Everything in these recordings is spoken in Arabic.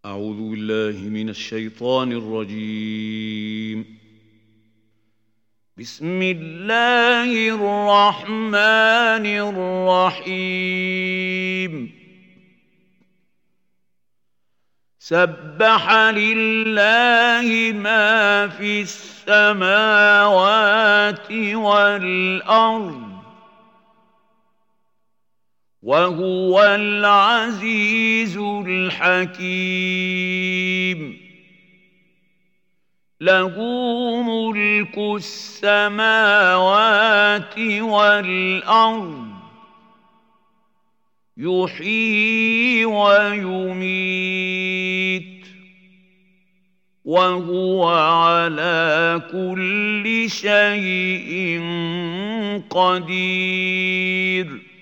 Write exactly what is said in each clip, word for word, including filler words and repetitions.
أعوذ بالله من الشيطان الرجيم. بسم الله الرحمن الرحيم. سبح لله ما في السماوات والأرض وهو العزيز الحكيم. له ملك السماوات والأرض يحيي ويميت وهو على كل شيء قدير.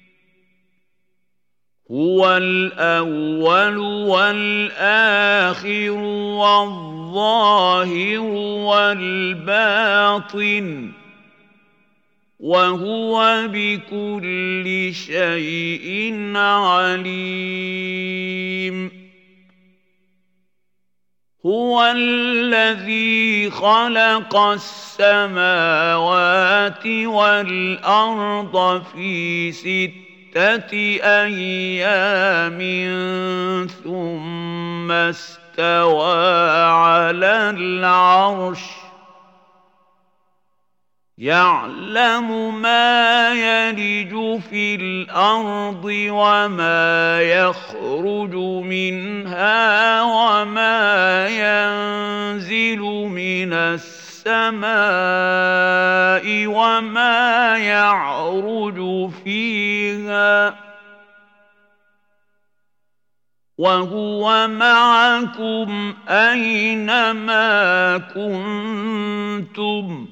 هو الأول والآخر والظاهر والباطن وهو بكل شيء عليم. هو الذي خلق السماوات والأرض في ستة أيام ثم استوى على العرش يعلم ما يلج في الأرض وما يخرج منها وما ينزل من السماء وما يعرج فيها وهو معكم أينما كنتم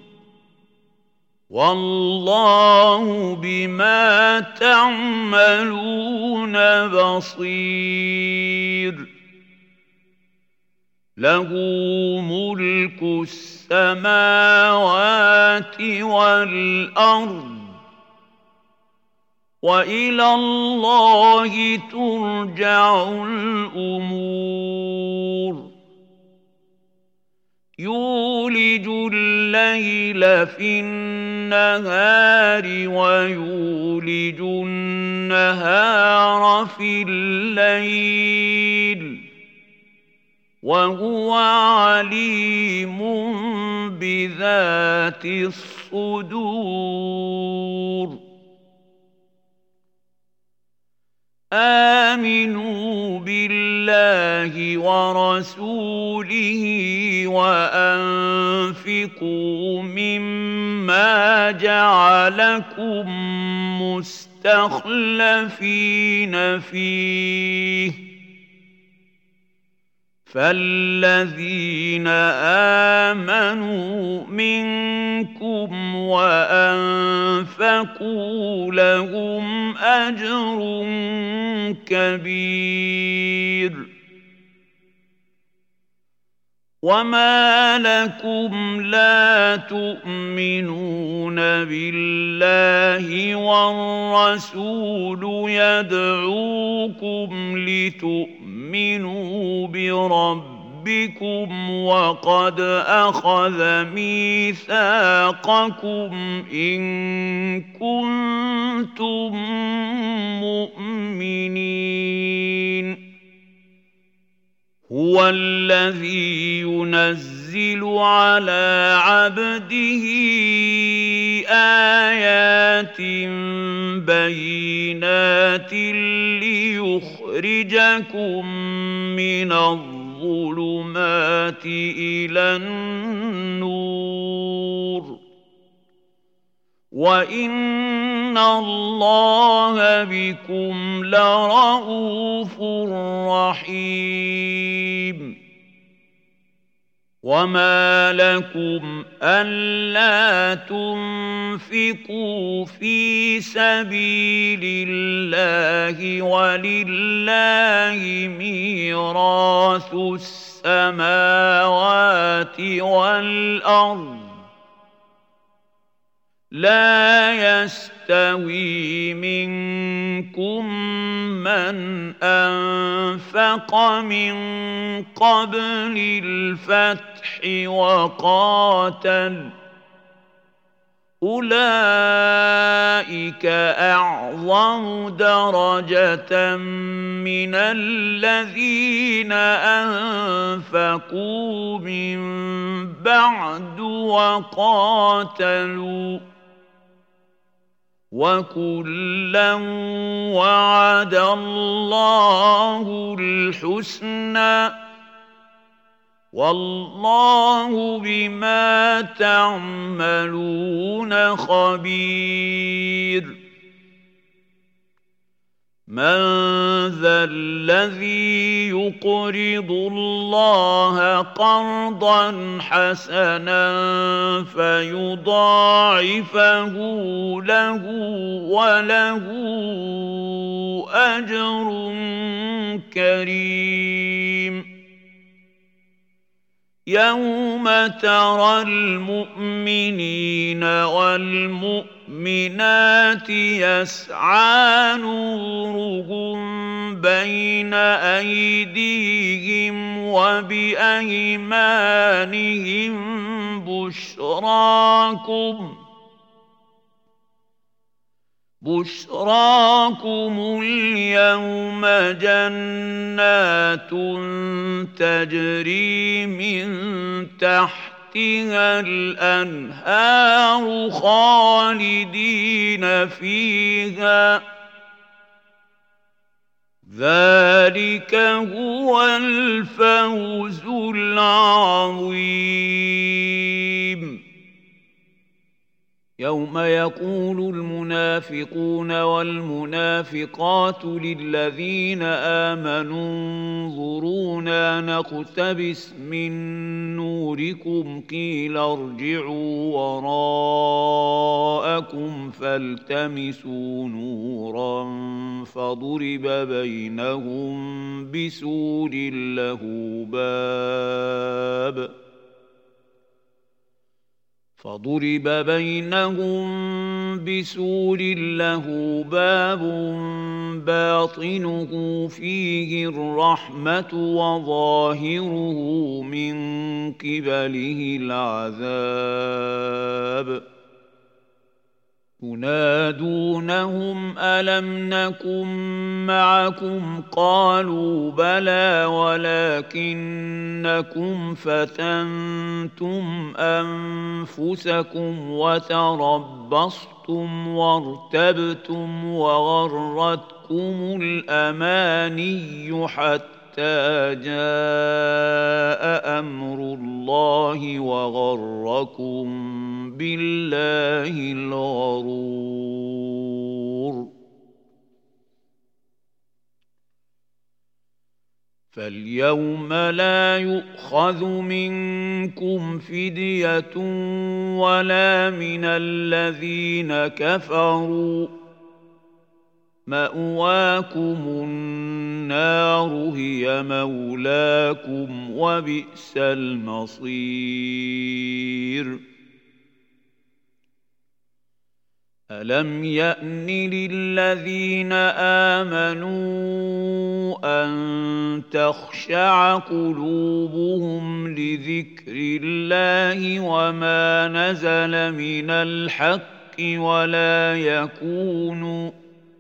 والله بما تعملون بصير. له ملك السماوات والأرض وإلى الله ترجع الأمور. يولج الليل في النهار ويولج النهار في الليل وهو عليم بذات الصدور. آمنوا بالله ورسوله وأنفقوا مما جعلكم مستخلفين فيه فالذين آمنوا منكم وأنفقوا لهم أجر كبير. وما لكم لا تؤمنون بالله والرسول يدعوكم لتؤمنوا بربكم وقد أخذ ميثاقكم إن كنتم مؤمنين. هو الذي ينزل على عبده آيات بينات ليخرجكم من الظلمات إلى النور وإن الله بكم لرءوف رحيم. وما لكم ألا تنفقوا في سبيل الله ولله ميراث السماوات والأرض لا يستطيعون يستوي منكم من أنفق من قبل الفتح وقاتل أولئك أعظم درجة من الذين أنفقوا من بعد وقاتلوا وكلا وعد الله الحسنى والله بما تعملون خبير من ذا الذي يقرض الله قرضا حسنا فيضاعفه له وله أجر كريم يوم ترى المؤمنين والمؤمنات يسعى نورهم بين أيديهم وبأيمانهم بشراكم بشراكم اليوم جنات تجري من تحتها الأنهار خالدين فيها ذلك هو الفوز العظيم يوم يقول المنافقون والمنافقات للذين آمنوا انظرونا نقتبس من نوركم قيل ارجعوا وراءكم فالتمسوا نورا فضرب بينهم بسور له باب فضرب بينهم بسور له باب باطنه فيه الرحمة وظاهره من قبله العذاب ينادونهم ألم نكن معكم قالوا بلى ولكنكم فتنتم أنفسكم وتربصتم وارتبتم وغرتكم الأماني حتى جاء أمر الله وغركم بالله الغرور فاليوم لا يؤخذ منكم فدية ولا من الذين كفروا مأواكم النار هي مولاكم وبئس المصير ألم يأن للذين آمنوا أن تخشع قلوبهم لذكر الله وما نزل من الحق ولا يكونوا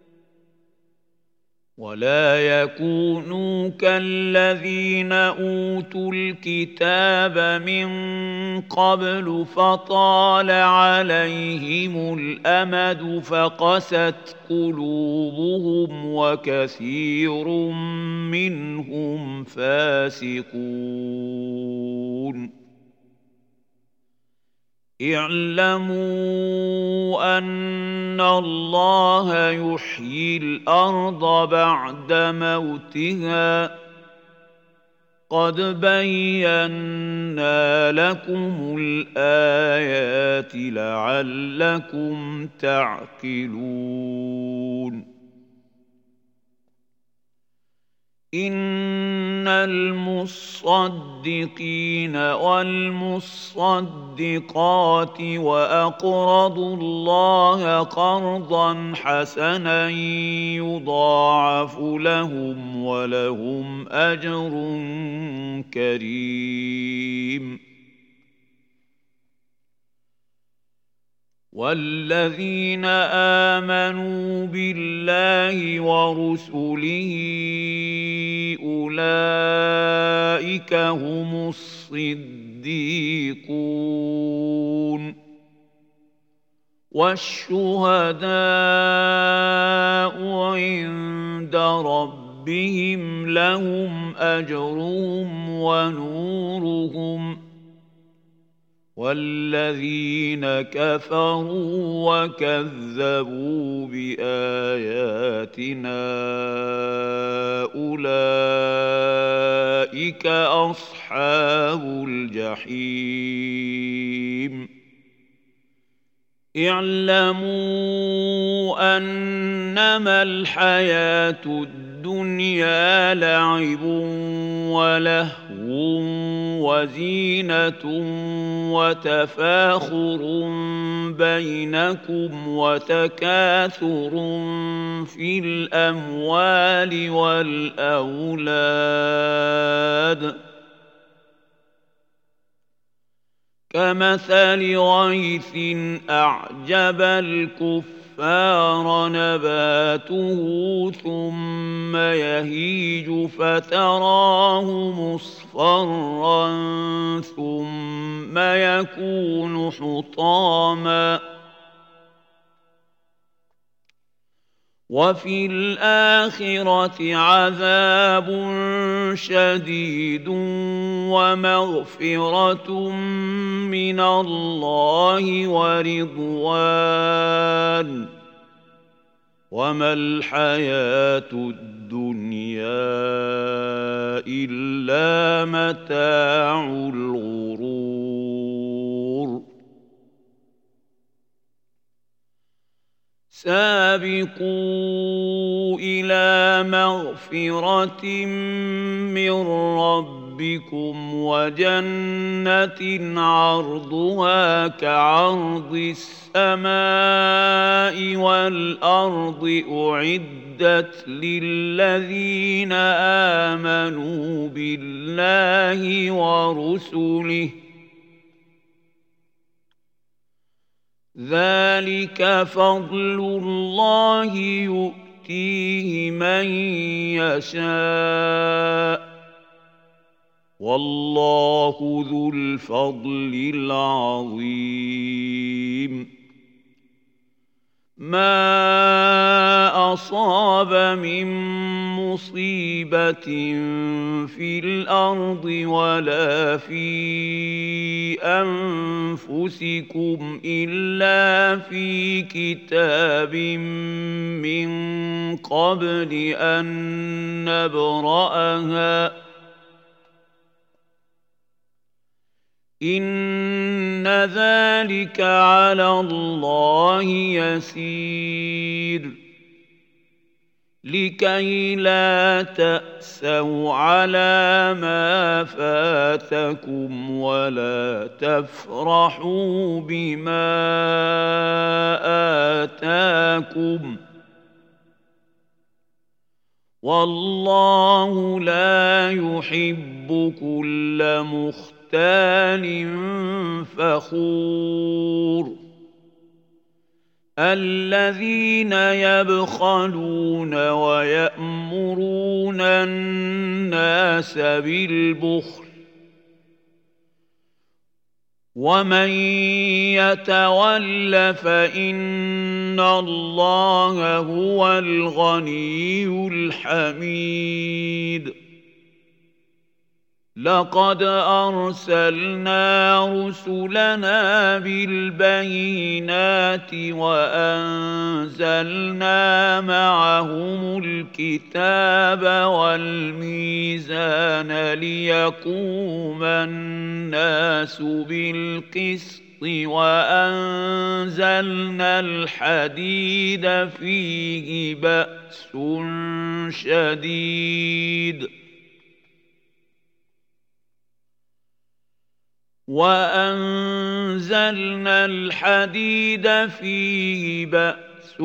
ولا يكونوا كالذين أوتوا الكتاب من قبل فطال عليهم الأمد فقست قلوبهم وكثير منهم فاسقون اعلموا أن الله يحيي الأرض بعد موتها قد بينا لكم الآيات لعلكم تعقلون إن المصدقين والمصدقات وأقرضوا الله قرضا حسنا يضاعف لهم ولهم أجر كريم. والذين آمنوا بالله ورسله أولئك هم الصديقون والشهداء عند ربهم لهم أجرهم ونورهم والذين كفروا وكذبوا بآياتنا أولئك أصحاب الجحيم. اعلموا أنما الحياة الدنيا لعب ولهو وزينة وتفاخر بينكم وتكاثر في الأموال والأولاد كمثل غيث أعجب الكفار نباته ثم يهيج فتراه مصفرا ثم يكون حطاما وفي الآخرة عذاب شديد ومغفرة من الله ورضوان وما الحياة الدنيا إلا متاع الغرور. سابقوا إلى مغفرة من ربكم وجنة عرضها كعرض السماء والأرض أعدت للذين آمنوا بالله ورسله ذلك فضل الله يؤتيه من يشاء والله ذو الفضل العظيم. ما أصاب من مصيبة في الأرض ولا في أنفسكم إلا في كتاب من قبل أن نبرأها إن ذلك على الله يسير. لكي لا تأسوا على ما فاتكم ولا تفرحوا بما آتاكم والله لا يحب كل مختال فخور. الذين يبخلون ويأمرون الناس بالبخل ومن يتول فإن الله هو الغني الحميد. لقد أرسلنا رسلنا بالبينات وأنزلنا معهم الكتاب والميزان ليقوم الناس بالقسط وأنزلنا الحديد فيه بأس شديد وأنزلنا الحديد فيه بأس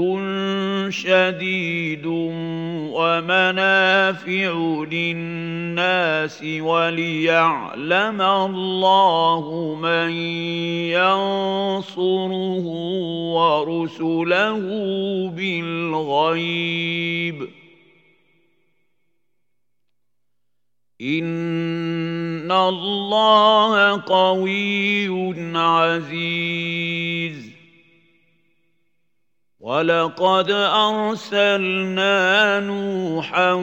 شديد ومنافع للناس وليعلم الله من ينصره ورسله بالغيب إن الله قوي عزيز ولقد أرسلنا نوحا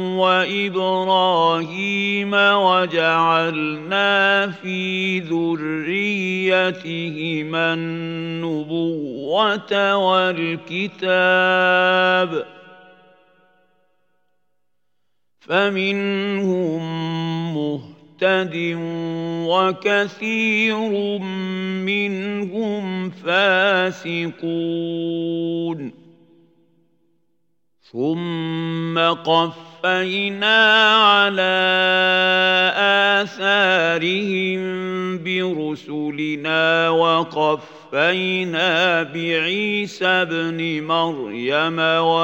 وإبراهيم وجعلنا في ذريتهما النبوة والكتاب فمنهم مهتد وكثير منهم فاسقون ثم قفينا على آثارهم برسلنا وقفينا بعيسى ابن مريم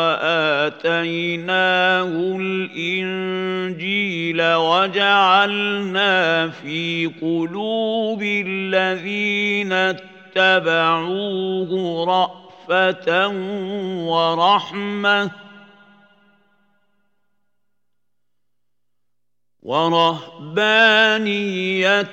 وآتيناه الإنجيل وجعلنا في قلوب الذين اتبعوه رأفة ورحمة ورهبانية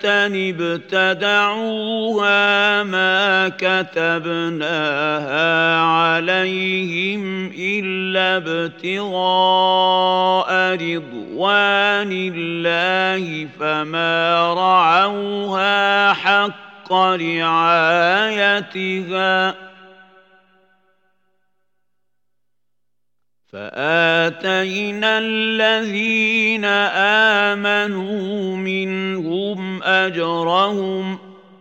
ابتدعوها ما كتبناها عليهم إلا ابتغاء رضوان الله فما رعوها حق رعايتها فآتينا الذين آمنوا منهم أجرهم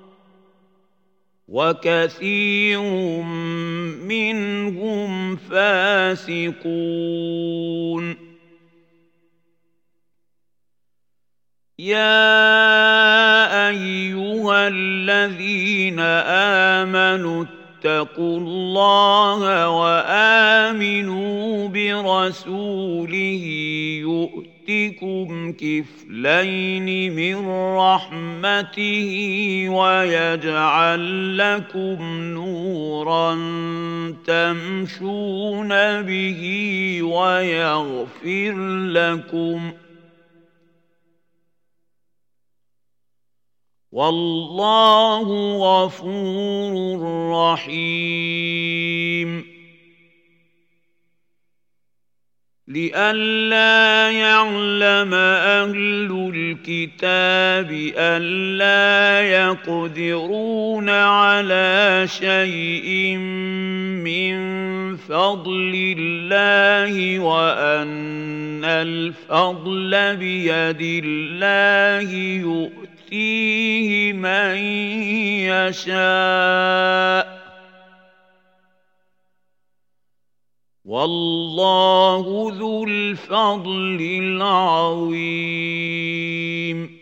وكثير منهم فاسقون يا أيها الذين آمنوا اتقوا الله وآمنوا برسوله يؤتكم كفلين من رحمته ويجعل لكم نورا تمشون به ويغفر لكم والله غفور رحيم لئلا يعلم أهل الكتاب ألا يقدرون على شيء من فضل الله وأن الفضل بيد الله يؤتيه يؤتيه من يشاء والله ذو الفضل العظيم